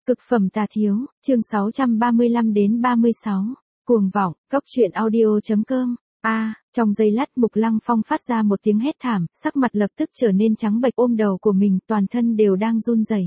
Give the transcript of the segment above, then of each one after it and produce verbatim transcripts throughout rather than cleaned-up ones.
Cực phẩm tà thiếu, chương sáu trăm ba mươi lăm đến ba mươi sáu. Cuồng vọng, cốc truyện audio chấm com. A, trong giây lát Mục Lăng Phong phát ra một tiếng hét thảm, sắc mặt lập tức trở nên trắng bệch, ôm đầu của mình, toàn thân đều đang run rẩy.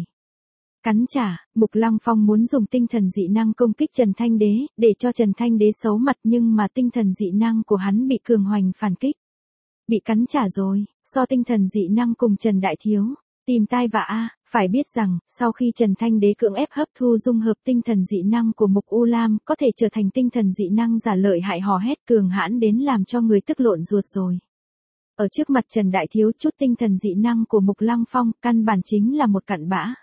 Cắn trả, Mục Lăng Phong muốn dùng tinh thần dị năng công kích Trần Thanh Đế, để cho Trần Thanh Đế xấu mặt, nhưng mà tinh thần dị năng của hắn bị cường hoành phản kích. Bị cắn trả rồi, so tinh thần dị năng cùng Trần Đại Thiếu, tìm tai vạ a, phải biết rằng, sau khi Trần Thanh Đế cưỡng ép hấp thu dung hợp tinh thần dị năng của Mục U Lam, có thể trở thành tinh thần dị năng giả lợi hại hò hét cường hãn đến làm cho người tức lộn ruột rồi. Ở trước mặt Trần Đại Thiếu, chút tinh thần dị năng của Mục Lăng Phong, căn bản chính là một cặn bã.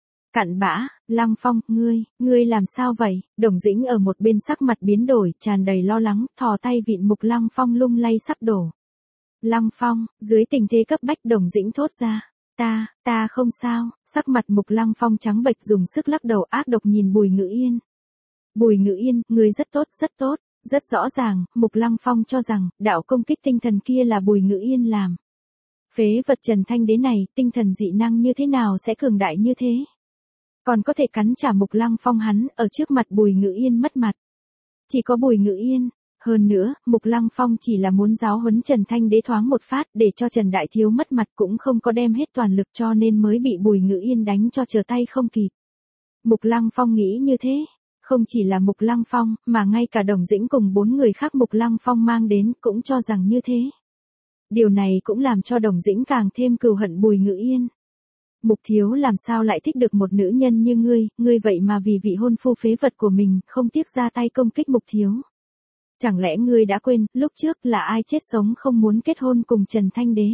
Cặn bã, Lăng Phong, ngươi, ngươi làm sao vậy? Đồng Dĩnh ở một bên sắc mặt biến đổi, tràn đầy lo lắng, thò tay vịn Mục Lăng Phong lung lay sắp đổ. Lăng Phong, dưới tình thế cấp bách Đồng Dĩnh thốt ra. Ta, ta không sao, sắc mặt Mục Lăng Phong trắng bệch, dùng sức lắc đầu ác độc nhìn Bùi Ngữ Yên. Bùi Ngữ Yên, ngươi rất tốt, rất tốt, rất rõ ràng, Mục Lăng Phong cho rằng, đạo công kích tinh thần kia là Bùi Ngữ Yên làm. Phế vật Trần Thanh Đế này, tinh thần dị năng như thế nào sẽ cường đại như thế? Còn có thể cắn trả Mục Lăng Phong hắn, ở trước mặt Bùi Ngữ Yên mất mặt. Chỉ có Bùi Ngữ Yên. Hơn nữa, Mục Lăng Phong chỉ là muốn giáo huấn Trần Thanh Đế thoáng một phát, để cho Trần Đại Thiếu mất mặt, cũng không có đem hết toàn lực, cho nên mới bị Bùi Ngữ Yên đánh cho trở tay không kịp. Mục Lăng Phong nghĩ như thế. Không chỉ là Mục Lăng Phong, mà ngay cả Đồng Dĩnh cùng bốn người khác Mục Lăng Phong mang đến, cũng cho rằng như thế. Điều này cũng làm cho Đồng Dĩnh càng thêm cừu hận Bùi Ngữ Yên. Mục Thiếu làm sao lại thích được một nữ nhân như ngươi, ngươi vậy mà vì vị hôn phu phế vật của mình, không tiếc ra tay công kích Mục Thiếu. Chẳng lẽ ngươi đã quên, lúc trước là ai chết sống không muốn kết hôn cùng Trần Thanh Đế?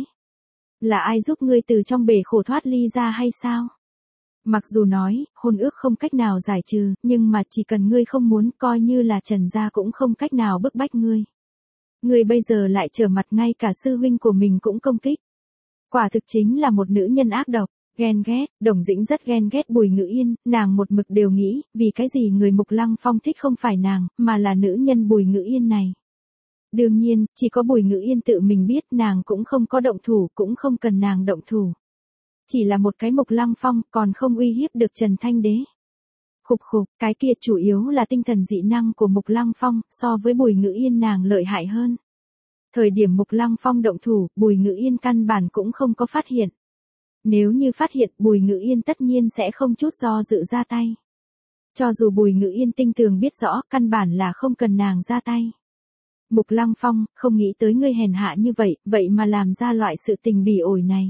Là ai giúp ngươi từ trong bể khổ thoát ly ra hay sao? Mặc dù nói, hôn ước không cách nào giải trừ, nhưng mà chỉ cần ngươi không muốn, coi như là Trần gia cũng không cách nào bức bách ngươi. Ngươi bây giờ lại trở mặt, ngay cả sư huynh của mình cũng công kích. Quả thực chính là một nữ nhân ác độc. Ghen ghét, Đồng Dĩnh rất ghen ghét Bùi Ngữ Yên, nàng một mực đều nghĩ, vì cái gì người Mục Lăng Phong thích không phải nàng, mà là nữ nhân Bùi Ngữ Yên này. Đương nhiên, chỉ có Bùi Ngữ Yên tự mình biết, nàng cũng không có động thủ, cũng không cần nàng động thủ. Chỉ là một cái Mục Lăng Phong, còn không uy hiếp được Trần Thanh Đế. Khục khục, cái kia chủ yếu là tinh thần dị năng của Mục Lăng Phong, so với Bùi Ngữ Yên nàng lợi hại hơn. Thời điểm Mục Lăng Phong động thủ, Bùi Ngữ Yên căn bản cũng không có phát hiện. Nếu như phát hiện, Bùi Ngữ Yên tất nhiên sẽ không chút do dự ra tay. Cho dù Bùi Ngữ Yên tinh tường biết rõ, căn bản là không cần nàng ra tay. Mục Lăng Phong, không nghĩ tới ngươi hèn hạ như vậy, vậy mà làm ra loại sự tình bỉ ổi này.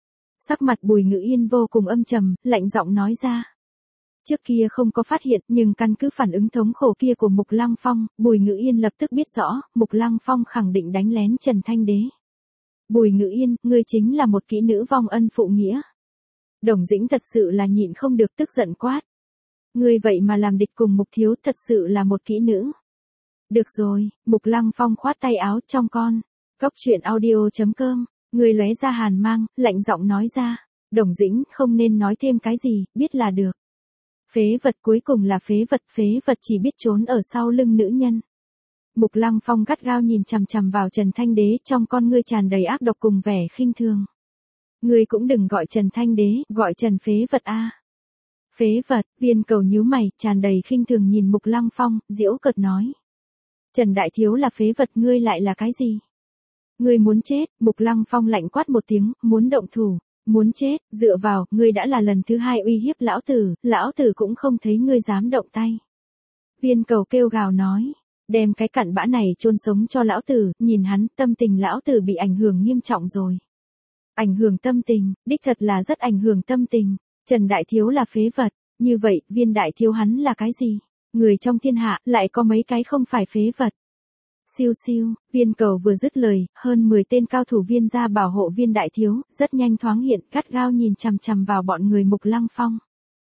Sắc mặt Bùi Ngữ Yên vô cùng âm trầm, lạnh giọng nói ra. Trước kia không có phát hiện, nhưng căn cứ phản ứng thống khổ kia của Mục Lăng Phong, Bùi Ngữ Yên lập tức biết rõ, Mục Lăng Phong khẳng định đánh lén Trần Thanh Đế. Bùi Ngữ Yên, ngươi chính là một kỹ nữ vong ân phụ nghĩa. Đồng Dĩnh thật sự là nhịn không được, tức giận quát. Ngươi vậy mà làm địch cùng Mục Thiếu, thật sự là một kỹ nữ. Được rồi, Mục Lăng Phong khoát tay áo, trong con. Cốc truyện audio chấm com, ngươi lóe ra hàn mang, lạnh giọng nói ra. Đồng Dĩnh, không nên nói thêm cái gì, biết là được. Phế vật, cuối cùng là phế vật, phế vật chỉ biết trốn ở sau lưng nữ nhân. Mục Lăng Phong gắt gao nhìn chằm chằm vào Trần Thanh Đế, trong con ngươi tràn đầy ác độc cùng vẻ khinh thường. Ngươi cũng đừng gọi Trần Thanh Đế, gọi Trần phế vật a. Phế vật, Viên Cầu nhíu mày, tràn đầy khinh thường nhìn Mục Lăng Phong, giễu cợt nói. Trần Đại Thiếu là phế vật, ngươi lại là cái gì? Ngươi muốn chết? Mục Lăng Phong lạnh quát một tiếng, muốn động thủ, muốn chết, dựa vào, ngươi đã là lần thứ hai uy hiếp lão tử, lão tử cũng không thấy ngươi dám động tay. Viên Cầu kêu gào nói. Đem cái cặn bã này chôn sống cho lão tử, nhìn hắn, tâm tình lão tử bị ảnh hưởng nghiêm trọng rồi. Ảnh hưởng tâm tình, đích thật là rất ảnh hưởng tâm tình. Trần Đại Thiếu là phế vật, như vậy, Viên Đại Thiếu hắn là cái gì? Người trong thiên hạ, lại có mấy cái không phải phế vật. Siêu siêu, Viên Cầu vừa dứt lời, hơn mười tên cao thủ Viên gia bảo hộ Viên Đại Thiếu, rất nhanh thoáng hiện, gắt gao nhìn chằm chằm vào bọn người Mục Lăng Phong.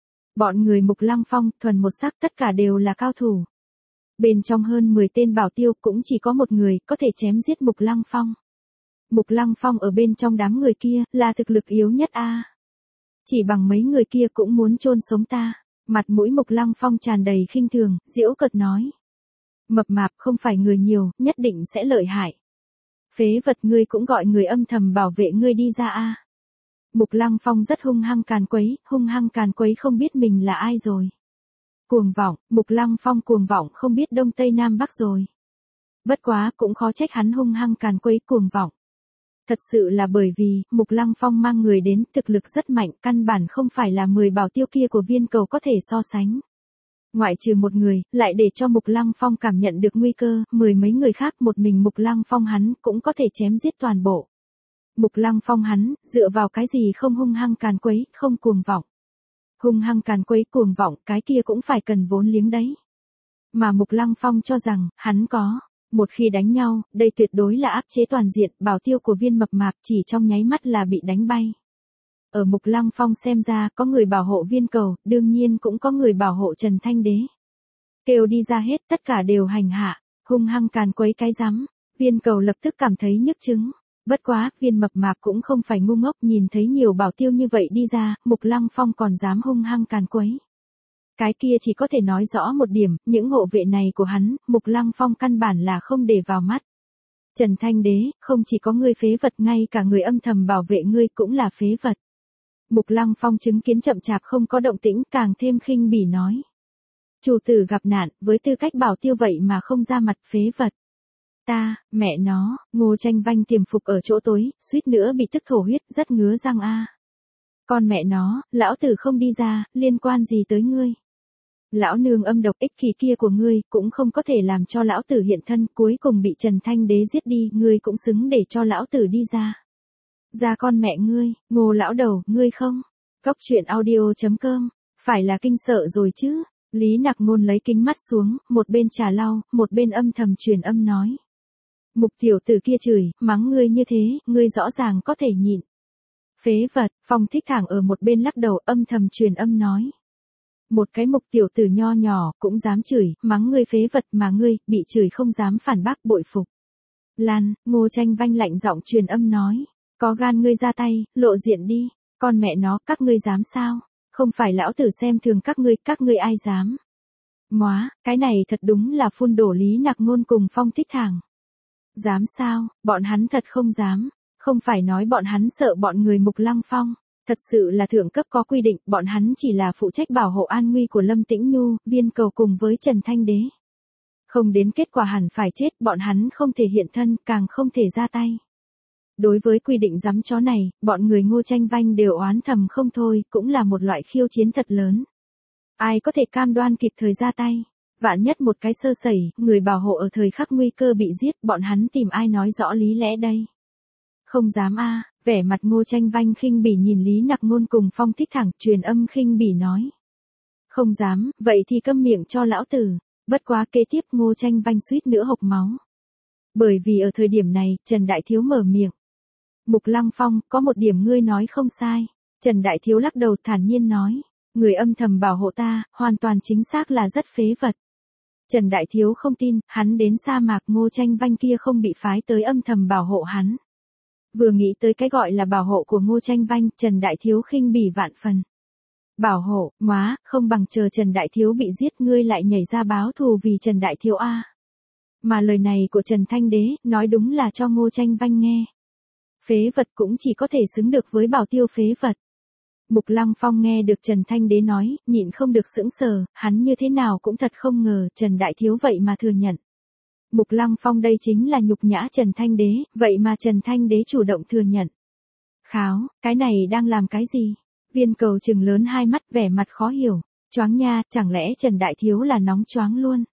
Bọn người Mục Lăng Phong, thuần một sắc, tất cả đều là cao thủ. Bên trong hơn mười tên bảo tiêu cũng chỉ có một người có thể chém giết Mục Lăng Phong. Mục Lăng Phong ở bên trong đám người kia là thực lực yếu nhất a. Chỉ bằng mấy người kia cũng muốn chôn sống ta. Mặt mũi Mục Lăng Phong tràn đầy khinh thường, giễu cợt nói. Mập mạp không phải người nhiều, nhất định sẽ lợi hại. Phế vật, ngươi cũng gọi người âm thầm bảo vệ ngươi đi ra a. Mục Lăng Phong rất hung hăng càn quấy, hung hăng càn quấy không biết mình là ai rồi. Cuồng vọng, Mục Lăng Phong cuồng vọng không biết đông tây nam bắc rồi. Bất quá cũng khó trách hắn hung hăng càn quấy cuồng vọng. Thật sự là bởi vì, Mục Lăng Phong mang người đến, thực lực rất mạnh, căn bản không phải là mười bảo tiêu kia của viên cầu có thể so sánh. Ngoại trừ một người, lại để cho Mục Lăng Phong cảm nhận được nguy cơ, mười mấy người khác một mình Mục Lăng Phong hắn cũng có thể chém giết toàn bộ. Mục Lăng Phong hắn, dựa vào cái gì không hung hăng càn quấy, không cuồng vọng. Hung hăng càn quấy cuồng vọng, cái kia cũng phải cần vốn liếng đấy. Mà Mục Lăng Phong cho rằng, hắn có. Một khi đánh nhau, đây tuyệt đối là áp chế toàn diện, bảo tiêu của viên mập mạp chỉ trong nháy mắt là bị đánh bay. Ở Mục Lăng Phong xem ra, có người bảo hộ viên cầu, đương nhiên cũng có người bảo hộ Trần Thanh Đế. Kêu đi ra hết, tất cả đều hành hạ, hung hăng càn quấy cái rắm, viên cầu lập tức cảm thấy nhức chứng. Bất quá, viên mập mạp cũng không phải ngu ngốc, nhìn thấy nhiều bảo tiêu như vậy đi ra, Mục Lăng Phong còn dám hung hăng càn quấy. Cái kia chỉ có thể nói rõ một điểm, những hộ vệ này của hắn, Mục Lăng Phong căn bản là không để vào mắt. Trần Thanh Đế, không chỉ có ngươi phế vật, ngay cả người âm thầm bảo vệ ngươi cũng là phế vật. Mục Lăng Phong chứng kiến chậm chạp không có động tĩnh, càng thêm khinh bỉ nói. Chủ tử gặp nạn, với tư cách bảo tiêu vậy mà không ra mặt, phế vật. Ta, mẹ nó, Ngô Tranh Vanh tiềm phục ở chỗ tối, suýt nữa bị tức thổ huyết, rất ngứa răng a. Con mẹ nó, lão tử không đi ra, liên quan gì tới ngươi? Lão nương âm độc ích kỷ kia của ngươi, cũng không có thể làm cho lão tử hiện thân, cuối cùng bị Trần Thanh Đế giết đi, ngươi cũng xứng để cho lão tử đi ra. Ra con mẹ ngươi, Ngô lão đầu, ngươi không? Cóc truyện audio chấm com, phải là kinh sợ rồi chứ? Lý Nặc Ngôn lấy kính mắt xuống, một bên trà lau, một bên âm thầm truyền âm nói. Mục tiểu tử kia chửi, mắng ngươi như thế, ngươi rõ ràng có thể nhịn. Phế vật, Phong Thích Thẳng ở một bên lắc đầu âm thầm truyền âm nói. Một cái Mục tiểu tử nho nhỏ, cũng dám chửi, mắng ngươi phế vật mà ngươi, bị chửi không dám phản bác bội phục. Lan, Ngô Tranh Vanh lạnh giọng truyền âm nói. Có gan ngươi ra tay, lộ diện đi, con mẹ nó, các ngươi dám sao? Không phải lão tử xem thường các ngươi, các ngươi ai dám? Móa, cái này thật đúng là phun đổ Lý Nặc Ngôn cùng Phong Thích Thẳng. Dám sao, bọn hắn thật không dám, không phải nói bọn hắn sợ bọn người Mục Lăng Phong, thật sự là thượng cấp có quy định, bọn hắn chỉ là phụ trách bảo hộ an nguy của Lâm Tĩnh Nhu, viên cầu cùng với Trần Thanh Đế. Không đến kết quả hẳn phải chết, bọn hắn không thể hiện thân, càng không thể ra tay. Đối với quy định giám chó này, bọn người Ngô Tranh Vanh đều oán thầm không thôi, cũng là một loại khiêu chiến thật lớn. Ai có thể cam đoan kịp thời ra tay? Vạn nhất một cái sơ sẩy, người bảo hộ ở thời khắc nguy cơ bị giết, bọn hắn tìm ai nói rõ lý lẽ đây? Không dám a, vẻ mặt Ngô Tranh Vanh khinh bỉ nhìn Lý Nặc Ngôn cùng Phong Thích Thẳng, truyền âm khinh bỉ nói. Không dám, vậy thì câm miệng cho lão tử. Bất quá kế tiếp Ngô Tranh Vanh suýt nữa hộc máu. Bởi vì ở thời điểm này, Trần Đại Thiếu mở miệng. Mục Lăng Phong, có một điểm ngươi nói không sai. Trần Đại Thiếu lắc đầu thản nhiên nói. Người âm thầm bảo hộ ta, hoàn toàn chính xác là rất phế vật. Trần Đại Thiếu không tin, hắn đến sa mạc Ngô Tranh Vanh kia không bị phái tới âm thầm bảo hộ hắn. Vừa nghĩ tới cái gọi là bảo hộ của Ngô Tranh Vanh, Trần Đại Thiếu khinh bỉ vạn phần. Bảo hộ, móa, không bằng chờ Trần Đại Thiếu bị giết ngươi lại nhảy ra báo thù vì Trần Đại Thiếu a. Mà lời này của Trần Thanh Đế, nói đúng là cho Ngô Tranh Vanh nghe. Phế vật cũng chỉ có thể xứng được với bảo tiêu phế vật. Mục Lăng Phong nghe được Trần Thanh Đế nói, nhịn không được sững sờ, hắn như thế nào cũng thật không ngờ Trần Đại Thiếu vậy mà thừa nhận. Mục Lăng Phong đây chính là nhục nhã Trần Thanh Đế, vậy mà Trần Thanh Đế chủ động thừa nhận. Kháo, cái này đang làm cái gì? Viên cầu trừng lớn hai mắt vẻ mặt khó hiểu, choáng nha, chẳng lẽ Trần Đại Thiếu là nóng choáng luôn?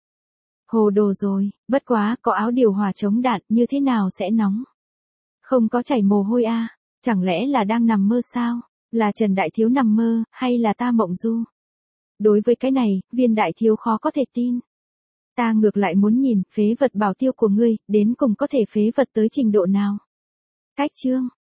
Hồ đồ rồi, bất quá, có áo điều hòa chống đạn, như thế nào sẽ nóng? Không có chảy mồ hôi a, à? Chẳng lẽ là đang nằm mơ sao? Là Trần Đại Thiếu nằm mơ, hay là ta mộng du? Đối với cái này, viên đại thiếu khó có thể tin. Ta ngược lại muốn nhìn, phế vật bảo tiêu của ngươi, đến cùng có thể phế vật tới trình độ nào? Cách chương.